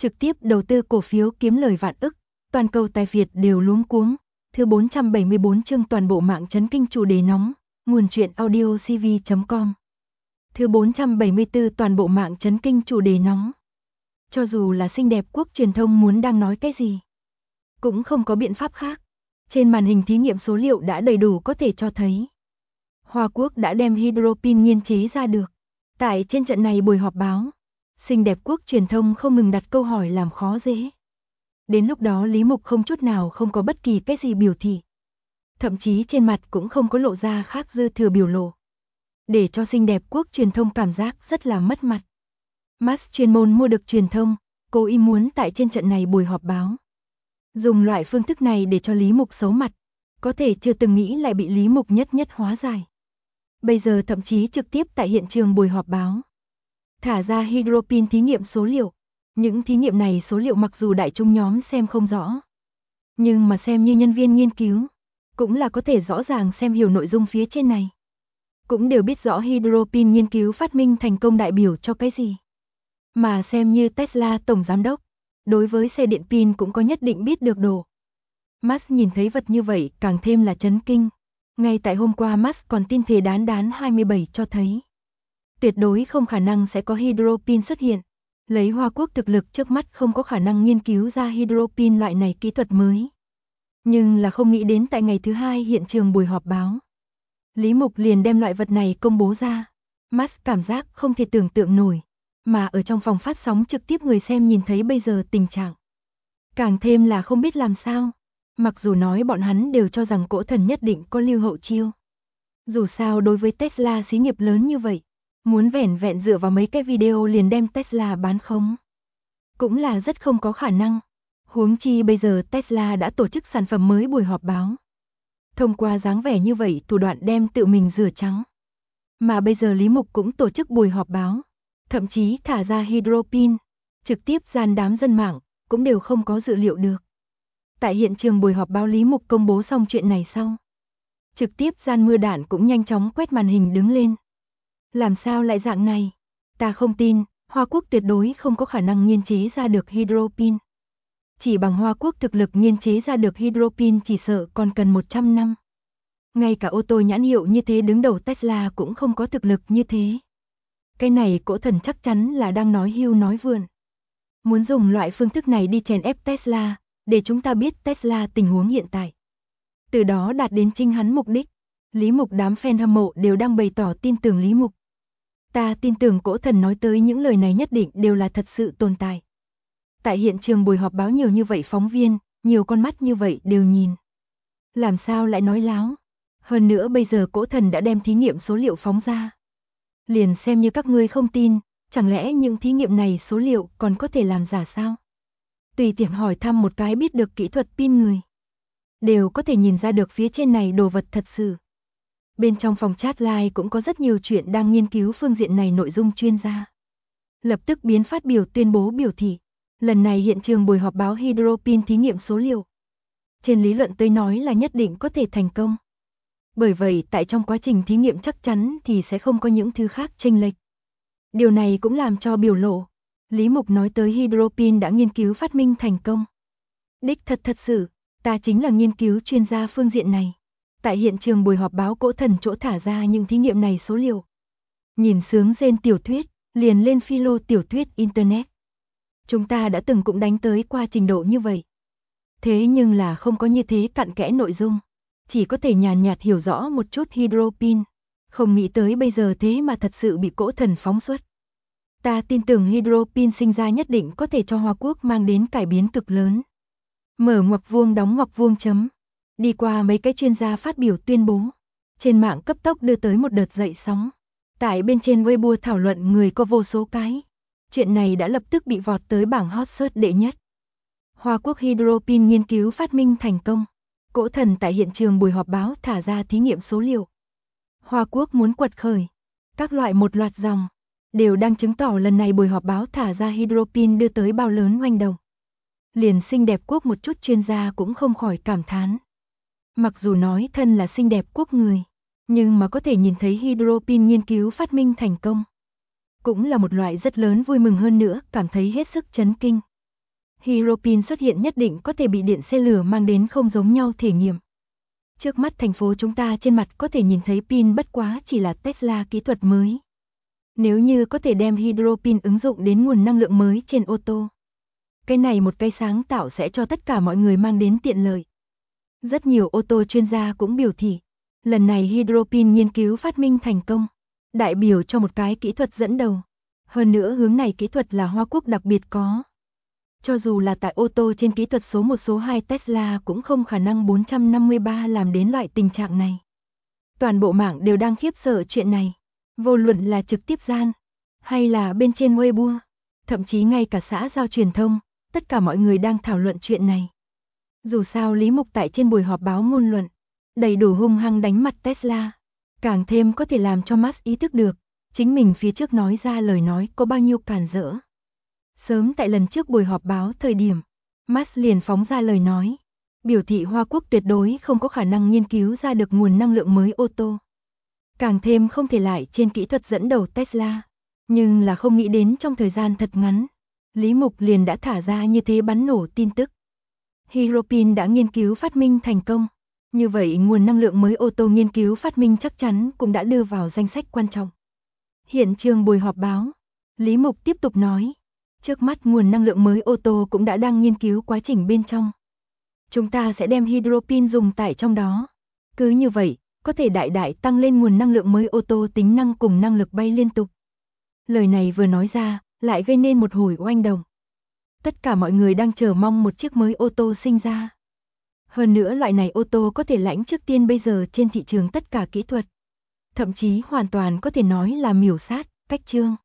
trực tiếp đầu tư cổ phiếu kiếm lời vạn ức, toàn cầu tài Việt đều luống cuống. Thứ 474 chương toàn bộ mạng chấn kinh chủ đề nóng, nguồn truyện audio cv.com. Thứ 474 toàn bộ mạng chấn kinh chủ đề nóng. Cho dù là xinh đẹp quốc truyền thông muốn đang nói cái gì, cũng không có biện pháp khác. Trên màn hình thí nghiệm số liệu đã đầy đủ có thể cho thấy Hoa Quốc đã đem hydropin nghiên chế ra được. Tại trên trận này buổi họp báo, xinh đẹp quốc truyền thông không ngừng đặt câu hỏi làm khó dễ. Đến lúc đó Lý Mục không chút nào không có bất kỳ cái gì biểu thị. Thậm chí trên mặt cũng không có lộ ra khác dư thừa biểu lộ. Để cho xinh đẹp quốc truyền thông cảm giác rất là mất mặt. Max chuyên môn mua được truyền thông, cố ý muốn tại trên trận này buổi họp báo. Dùng loại phương thức này để cho Lý Mục xấu mặt, có thể chưa từng nghĩ lại bị Lý Mục nhất nhất hóa giải. Bây giờ thậm chí trực tiếp tại hiện trường buổi họp báo. Thả ra hydropin thí nghiệm số liệu. Những thí nghiệm này số liệu mặc dù đại chúng nhóm xem không rõ, nhưng mà xem như nhân viên nghiên cứu, cũng là có thể rõ ràng xem hiểu nội dung phía trên này. Cũng đều biết rõ hydropin nghiên cứu phát minh thành công đại biểu cho cái gì. Mà xem như Tesla tổng giám đốc, đối với xe điện pin cũng có nhất định biết được đồ. Musk nhìn thấy vật như vậy càng thêm là chấn kinh. Ngay tại hôm qua Musk còn tin thề đán đán 27 cho thấy tuyệt đối không khả năng sẽ có hydropin xuất hiện. Lấy Hoa Quốc thực lực trước mắt không có khả năng nghiên cứu ra hydropin loại này kỹ thuật mới. Nhưng là không nghĩ đến tại ngày thứ hai hiện trường buổi họp báo, Lý Mục liền đem loại vật này công bố ra. Musk cảm giác không thể tưởng tượng nổi, mà ở trong phòng phát sóng trực tiếp người xem nhìn thấy bây giờ tình trạng, càng thêm là không biết làm sao. Mặc dù nói bọn hắn đều cho rằng Cỗ Thần nhất định có lưu hậu chiêu. Dù sao đối với Tesla xí nghiệp lớn như vậy, muốn vẻn vẹn dựa vào mấy cái video liền đem Tesla bán khống, cũng là rất không có khả năng. Huống chi bây giờ Tesla đã tổ chức sản phẩm mới buổi họp báo. Thông qua dáng vẻ như vậy thủ đoạn đem tự mình rửa trắng. Mà bây giờ Lý Mục cũng tổ chức buổi họp báo, thậm chí thả ra hydropin, trực tiếp gian đám dân mạng, cũng đều không có dự liệu được. Tại hiện trường buổi họp báo Lý Mục công bố xong chuyện này sau, trực tiếp gian mưa đạn cũng nhanh chóng quét màn hình đứng lên. Làm sao lại dạng này? Ta không tin, Hoa Quốc tuyệt đối không có khả năng nghiên chế ra được hydropin. Chỉ bằng Hoa Quốc thực lực nghiên chế ra được hydropin chỉ sợ còn cần 100 năm. Ngay cả ô tô nhãn hiệu như thế đứng đầu Tesla cũng không có thực lực như thế. Cái này Cỗ Thần chắc chắn là đang nói hưu nói vượn. Muốn dùng loại phương thức này đi chèn ép Tesla, để chúng ta biết Tesla tình huống hiện tại. Từ đó đạt đến chính hắn mục đích. Lý Mục đám fan hâm mộ đều đang bày tỏ tin tưởng Lý Mục. Ta tin tưởng Cỗ Thần nói tới những lời này nhất định đều là thật sự tồn tại. Tại hiện trường buổi họp báo nhiều như vậy phóng viên, nhiều con mắt như vậy đều nhìn. Làm sao lại nói láo? Hơn nữa bây giờ Cỗ Thần đã đem thí nghiệm số liệu phóng ra. Liền xem như các ngươi không tin, chẳng lẽ những thí nghiệm này số liệu còn có thể làm giả sao? Tùy tiện hỏi thăm một cái biết được kỹ thuật pin người, đều có thể nhìn ra được phía trên này đồ vật thật sự. Bên trong phòng chat live cũng có rất nhiều chuyện đang nghiên cứu phương diện này nội dung chuyên gia. Lập tức biến phát biểu tuyên bố biểu thị, lần này hiện trường buổi họp báo hydropin thí nghiệm số liệu. Trên lý luận tôi nói là nhất định có thể thành công. Bởi vậy tại trong quá trình thí nghiệm chắc chắn thì sẽ không có những thứ khác chênh lệch. Điều này cũng làm cho biểu lộ. Lý Mục nói tới hydropin đã nghiên cứu phát minh thành công. Đích thật sự, ta chính là nghiên cứu chuyên gia phương diện này. Tại hiện trường buổi họp báo Cỗ Thần chỗ thả ra những thí nghiệm này số liệu. Nhìn sướng rên tiểu thuyết, liền lên philo tiểu thuyết Internet. Chúng ta đã từng cũng đánh tới qua trình độ như vậy. Thế nhưng là không có như thế cặn kẽ nội dung. Chỉ có thể nhàn nhạt hiểu rõ một chút hydropin. Không nghĩ tới bây giờ thế mà thật sự bị Cỗ Thần phóng xuất. Ta tin tưởng hydropin sinh ra nhất định có thể cho Hoa Quốc mang đến cải biến cực lớn. Mở ngoặc vuông đóng ngoặc vuông chấm. Đi qua mấy cái chuyên gia phát biểu tuyên bố. Trên mạng cấp tốc đưa tới một đợt dậy sóng. Tại bên trên Weibo thảo luận người có vô số cái. Chuyện này đã lập tức bị vọt tới bảng hot search đệ nhất. Hoa Quốc hydropin nghiên cứu phát minh thành công. Cỗ Thần tại hiện trường buổi họp báo thả ra thí nghiệm số liệu. Hoa Quốc muốn quật khởi. Các loại một loạt dòng đều đang chứng tỏ lần này buổi họp báo thả ra hydropin đưa tới bao lớn oanh động. Liền xinh đẹp quốc một chút chuyên gia cũng không khỏi cảm thán. Mặc dù nói thân là xinh đẹp quốc người, nhưng mà có thể nhìn thấy hydropin nghiên cứu phát minh thành công, cũng là một loại rất lớn vui mừng hơn nữa, cảm thấy hết sức chấn kinh. Hydropin xuất hiện nhất định có thể bị điện xe lửa mang đến không giống nhau thể nghiệm. Trước mắt thành phố chúng ta trên mặt có thể nhìn thấy pin bất quá chỉ là Tesla kỹ thuật mới. Nếu như có thể đem hydropin ứng dụng đến nguồn năng lượng mới trên ô tô. Cái này một cái sáng tạo sẽ cho tất cả mọi người mang đến tiện lợi. Rất nhiều ô tô chuyên gia cũng biểu thị, lần này hydropin nghiên cứu phát minh thành công, đại biểu cho một cái kỹ thuật dẫn đầu. Hơn nữa hướng này kỹ thuật là Hoa Quốc đặc biệt có. Cho dù là tại ô tô trên kỹ thuật số 1 số 2 Tesla cũng không khả năng 453 làm đến loại tình trạng này. Toàn bộ mạng đều đang khiếp sợ chuyện này. Vô luận là trực tiếp gian, hay là bên trên Weibo, thậm chí ngay cả xã giao truyền thông, tất cả mọi người đang thảo luận chuyện này. Dù sao Lý Mục tại trên buổi họp báo ngôn luận, đầy đủ hung hăng đánh mặt Tesla, càng thêm có thể làm cho Musk ý thức được, chính mình phía trước nói ra lời nói có bao nhiêu càn rỡ. Sớm tại lần trước buổi họp báo thời điểm, Musk liền phóng ra lời nói, biểu thị Hoa Quốc tuyệt đối không có khả năng nghiên cứu ra được nguồn năng lượng mới ô tô. Càng thêm không thể lại trên kỹ thuật dẫn đầu Tesla, nhưng là không nghĩ đến trong thời gian thật ngắn, Lý Mục liền đã thả ra như thế bắn nổ tin tức. Hydropin đã nghiên cứu phát minh thành công, như vậy nguồn năng lượng mới ô tô nghiên cứu phát minh chắc chắn cũng đã đưa vào danh sách quan trọng. Hiện trường buổi họp báo, Lý Mục tiếp tục nói, trước mắt nguồn năng lượng mới ô tô cũng đã đang nghiên cứu quá trình bên trong. Chúng ta sẽ đem hydropin dùng tại trong đó. Cứ như vậy, có thể đại đại tăng lên nguồn năng lượng mới ô tô tính năng cùng năng lực bay liên tục. Lời này vừa nói ra, lại gây nên một hồi oanh động. Tất cả mọi người đang chờ mong một chiếc mới ô tô sinh ra. Hơn nữa loại này ô tô có thể lãnh trước tiên bây giờ trên thị trường tất cả kỹ thuật. Thậm chí hoàn toàn có thể nói là miểu sát, cách chương.